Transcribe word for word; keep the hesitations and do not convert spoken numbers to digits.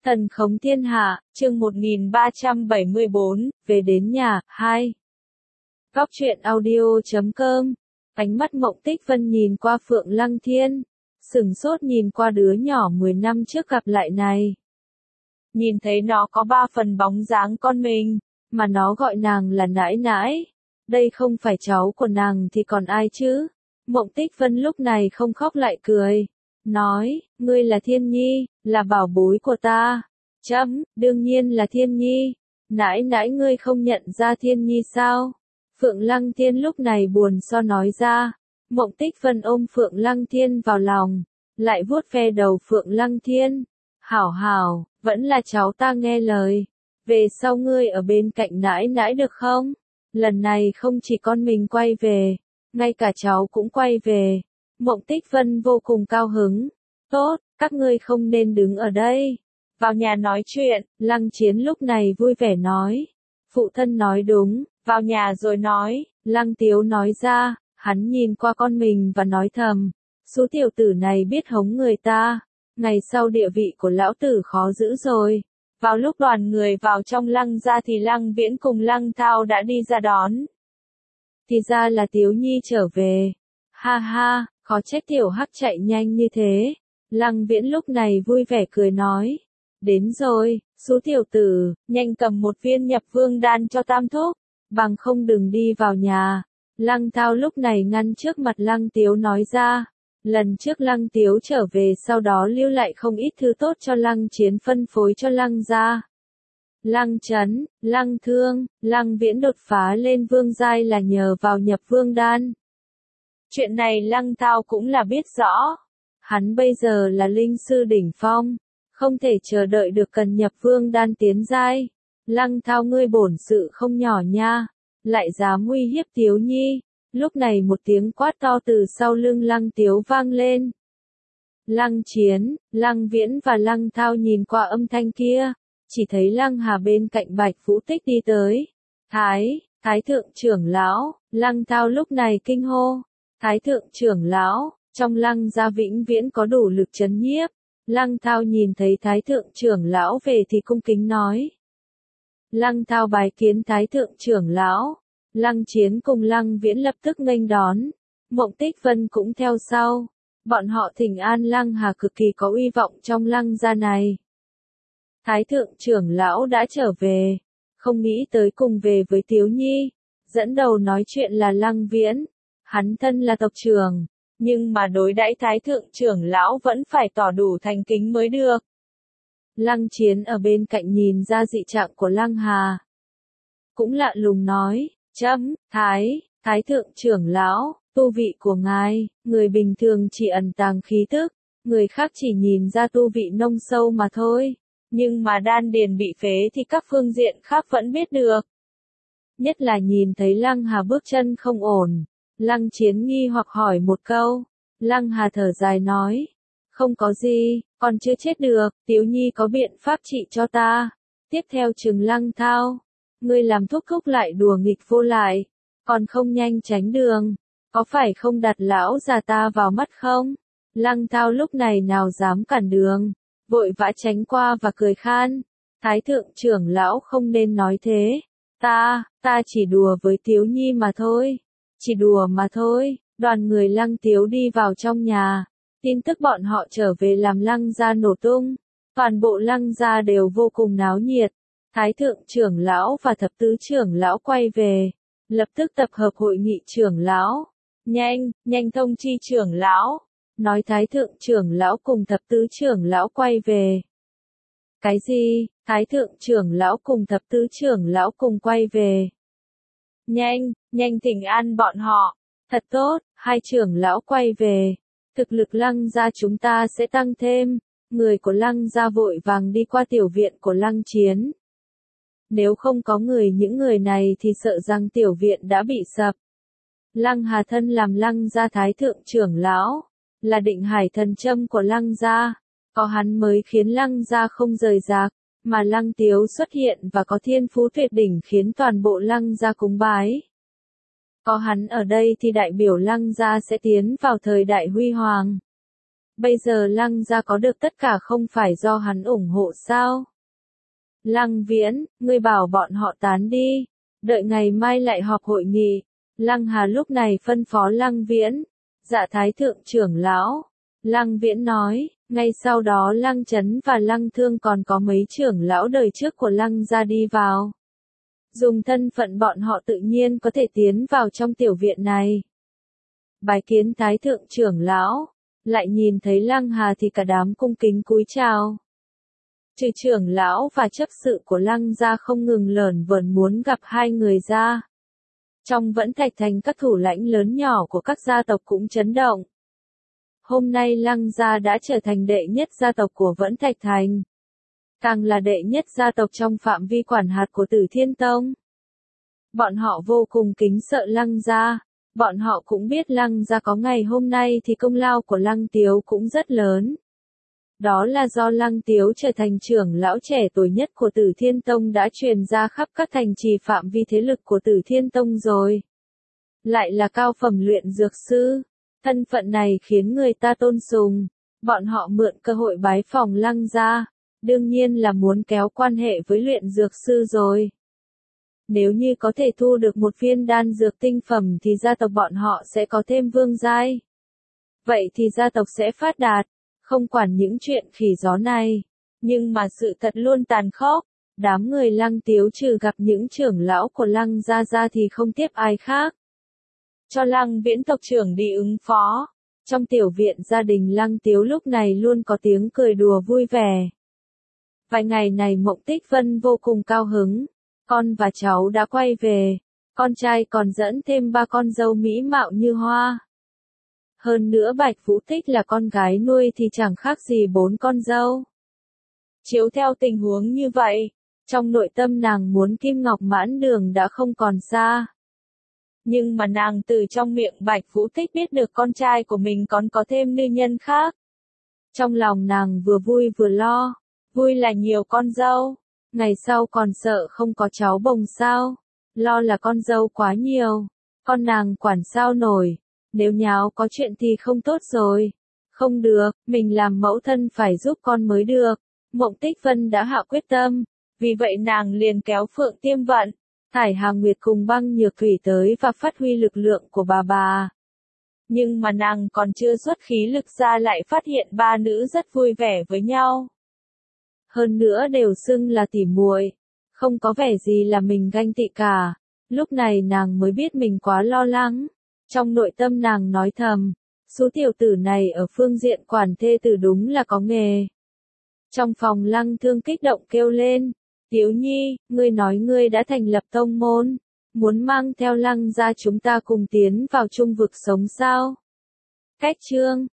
Thần khống thiên hạ, chương một nghìn ba trăm bảy mươi bốn, về đến nhà, hai. Góc truyện audio chấm com. Ánh mắt Mộng Tích Vân nhìn qua Phượng Lăng Thiên, sửng sốt nhìn qua đứa nhỏ mười năm trước gặp lại này. Nhìn thấy nó có ba phần bóng dáng con mình, mà nó gọi nàng là nãi nãi. Đây không phải cháu của nàng thì còn ai chứ? Mộng Tích Vân lúc này không khóc lại cười. Nói, ngươi là Thiên Nhi, là bảo bối của ta. Chấm, đương nhiên là Thiên Nhi. Nãi nãi ngươi không nhận ra Thiên Nhi sao? Phượng Lăng Thiên lúc này buồn so nói ra. Mộng Tích Vân ôm Phượng Lăng Thiên vào lòng, lại vuốt ve đầu Phượng Lăng Thiên. Hảo hảo, vẫn là cháu ta nghe lời. Về sau ngươi ở bên cạnh nãi nãi được không? Lần này không chỉ con mình quay về, ngay cả cháu cũng quay về. Mộng Tích Vân vô cùng cao hứng. Tốt, các ngươi không nên đứng ở đây. Vào nhà nói chuyện, Lăng Chiến lúc này vui vẻ nói. Phụ thân nói đúng, vào nhà rồi nói, Lăng Tiếu nói ra, hắn nhìn qua con mình và nói thầm. Số tiểu tử này biết hống người ta, ngày sau địa vị của lão tử khó giữ rồi. Vào lúc đoàn người vào trong Lăng gia thì Lăng Viễn cùng Lăng Thao đã đi ra đón. Thì ra là Tiếu Nhi trở về. Ha ha, khó trách tiểu hắc chạy nhanh như thế. Lăng Viễn lúc này vui vẻ cười nói. Đến rồi, số tiểu tử, nhanh cầm một viên nhập vương đan cho tam thúc, bằng không đừng đi vào nhà. Lăng Thao lúc này ngăn trước mặt Lăng Tiếu nói ra. Lần trước Lăng Tiếu trở về sau đó lưu lại không ít thứ tốt cho Lăng Chiến phân phối cho Lăng gia. Lăng Chấn, Lăng Thương, Lăng Viễn đột phá lên vương giai là nhờ vào nhập vương đan. Chuyện này Lăng Thao cũng là biết rõ. Hắn bây giờ là linh sư đỉnh phong, không thể chờ đợi được cần nhập vương đan tiến giai. Lăng Thao ngươi bổn sự không nhỏ nha, lại dám uy hiếp Tiếu Nhi. Lúc này một tiếng quát to từ sau lưng Lăng Tiếu vang lên. Lăng Chiến, Lăng Viễn và Lăng Thao nhìn qua âm thanh kia, chỉ thấy Lăng Hà bên cạnh Bạch Vũ Tích đi tới. Thái, Thái thượng trưởng lão, Lăng Thao lúc này kinh hô. Thái thượng trưởng lão, trong Lăng gia vĩnh viễn có đủ lực chấn nhiếp. Lăng Thao nhìn thấy Thái thượng trưởng lão về thì cung kính nói. Lăng Thao bái kiến Thái thượng trưởng lão. Lăng Chiến cùng Lăng Viễn lập tức nghênh đón. Mộng Tích Vân cũng theo sau. Bọn họ thỉnh an Lăng Hà cực kỳ có uy vọng trong Lăng gia này. Thái thượng trưởng lão đã trở về, không nghĩ tới cùng về với Tiếu Nhi. Dẫn đầu nói chuyện là Lăng Viễn. Hắn thân là tộc trưởng, nhưng mà đối đãi Thái thượng trưởng lão vẫn phải tỏ đủ thành kính mới được. Lăng Chiến ở bên cạnh nhìn ra dị trạng của Lăng Hà. Cũng lạ lùng nói, chấm, Thái, Thái thượng trưởng lão, tu vị của ngài, người bình thường chỉ ẩn tàng khí tức, người khác chỉ nhìn ra tu vị nông sâu mà thôi. Nhưng mà đan điền bị phế thì các phương diện khác vẫn biết được. Nhất là nhìn thấy Lăng Hà bước chân không ổn. Lăng Chiến nghi hoặc hỏi một câu. Lăng Hà thở dài nói. Không có gì, còn chưa chết được, Tiếu Nhi có biện pháp trị cho ta. Tiếp theo trừng Lăng Thao. Ngươi làm thúc thúc lại đùa nghịch vô lại. Còn không nhanh tránh đường. Có phải không đặt lão già ta vào mắt không? Lăng Thao lúc này nào dám cản đường. Vội vã tránh qua và cười khan. Thái thượng trưởng lão không nên nói thế. Ta, ta chỉ đùa với Tiếu Nhi mà thôi. Chỉ đùa mà thôi. Đoàn người Lăng Tiếu đi vào trong nhà. Tin tức bọn họ trở về làm Lăng gia nổ tung. Toàn bộ Lăng gia đều vô cùng náo nhiệt. Thái thượng trưởng lão và thập tứ trưởng lão quay về. Lập tức tập hợp hội nghị trưởng lão. Nhanh, nhanh thông chi trưởng lão. Nói Thái thượng trưởng lão cùng thập tứ trưởng lão quay về. Cái gì? Thái thượng trưởng lão cùng thập tứ trưởng lão cùng quay về. Nhanh, nhanh thỉnh an bọn họ. Thật tốt, hai trưởng lão quay về. Thực lực Lăng gia chúng ta sẽ tăng thêm. Người của Lăng gia vội vàng đi qua tiểu viện của Lăng Chiến. Nếu không có người những người này thì sợ rằng tiểu viện đã bị sập. Lăng Hà thân làm Lăng gia thái thượng trưởng lão. Là định hải thần châm của Lăng gia, có hắn mới khiến Lăng gia không rời rạc, mà Lăng Tiếu xuất hiện và có thiên phú tuyệt đỉnh khiến toàn bộ Lăng gia cúng bái. Có hắn ở đây thì đại biểu Lăng gia sẽ tiến vào thời đại huy hoàng. Bây giờ Lăng gia có được tất cả không phải do hắn ủng hộ sao? Lăng Viễn, ngươi bảo bọn họ tán đi, đợi ngày mai lại họp hội nghị. Lăng Hà lúc này phân phó Lăng Viễn, dạ thái thượng trưởng lão. Lăng Viễn nói, ngay sau đó Lăng Chấn và Lăng Thương còn có mấy trưởng lão đời trước của Lăng gia đi vào. Dùng thân phận bọn họ tự nhiên có thể tiến vào trong tiểu viện này. Bái kiến thái thượng trưởng lão, lại nhìn thấy Lăng Hà thì cả đám cung kính cúi chào. Trừ trưởng lão và chấp sự của Lăng gia không ngừng lởn vởn muốn gặp hai người ra. Trong Vẫn Thạch Thành các thủ lãnh lớn nhỏ của các gia tộc cũng chấn động. Hôm nay Lăng gia đã trở thành đệ nhất gia tộc của Vẫn Thạch Thành. Càng là đệ nhất gia tộc trong phạm vi quản hạt của Tử Thiên Tông. Bọn họ vô cùng kính sợ Lăng gia. Bọn họ cũng biết Lăng gia có ngày hôm nay thì công lao của Lăng Tiếu cũng rất lớn. Đó là do Lăng Tiếu trở thành trưởng lão trẻ tuổi nhất của Tử Thiên Tông đã truyền ra khắp các thành trì phạm vi thế lực của Tử Thiên Tông rồi. Lại là cao phẩm luyện dược sư. Thân phận này khiến người ta tôn sùng. Bọn họ mượn cơ hội bái phỏng Lăng gia. Đương nhiên là muốn kéo quan hệ với luyện dược sư rồi. Nếu như có thể thu được một viên đan dược tinh phẩm thì gia tộc bọn họ sẽ có thêm vương giai. Vậy thì gia tộc sẽ phát đạt, không quản những chuyện khỉ gió này. Nhưng mà sự thật luôn tàn khốc, đám người Lăng Tiếu trừ gặp những trưởng lão của Lăng gia ra thì không tiếp ai khác. Cho Lăng Viễn tộc trưởng đi ứng phó. Trong tiểu viện gia đình Lăng Tiếu lúc này luôn có tiếng cười đùa vui vẻ. Vài ngày này Mộng Tích Vân vô cùng cao hứng. Con và cháu đã quay về. Con trai còn dẫn thêm ba con dâu mỹ mạo như hoa. Hơn nữa Bạch Vũ Tích là con gái nuôi thì chẳng khác gì bốn con dâu. Chiếu theo tình huống như vậy, trong nội tâm nàng muốn Kim Ngọc Mãn Đường đã không còn xa. Nhưng mà nàng từ trong miệng Bạch Vũ Tích biết được con trai của mình còn có thêm nữ nhân khác. Trong lòng nàng vừa vui vừa lo. Vui là nhiều con dâu. Ngày sau còn sợ không có cháu bồng sao. Lo là con dâu quá nhiều. Con nàng quản sao nổi. Nếu nháo có chuyện thì không tốt rồi. Không được, mình làm mẫu thân phải giúp con mới được. Mộng Tích Vân đã hạ quyết tâm. Vì vậy nàng liền kéo Phượng Tiêm Vận, Thải Hà Nguyệt cùng Băng Nhược Thủy tới và phát huy lực lượng của bà bà. Nhưng mà nàng còn chưa xuất khí lực ra lại phát hiện ba nữ rất vui vẻ với nhau. Hơn nữa đều xưng là tỉ muội, không có vẻ gì là mình ganh tị cả. Lúc này nàng mới biết mình quá lo lắng. Trong nội tâm nàng nói thầm, số tiểu tử này ở phương diện quản thê tử đúng là có nghề. Trong phòng Lăng Thương kích động kêu lên, Tiếu Nhi, ngươi nói ngươi đã thành lập tông môn, muốn mang theo Lăng gia chúng ta cùng tiến vào trung vực sống sao? Cách chương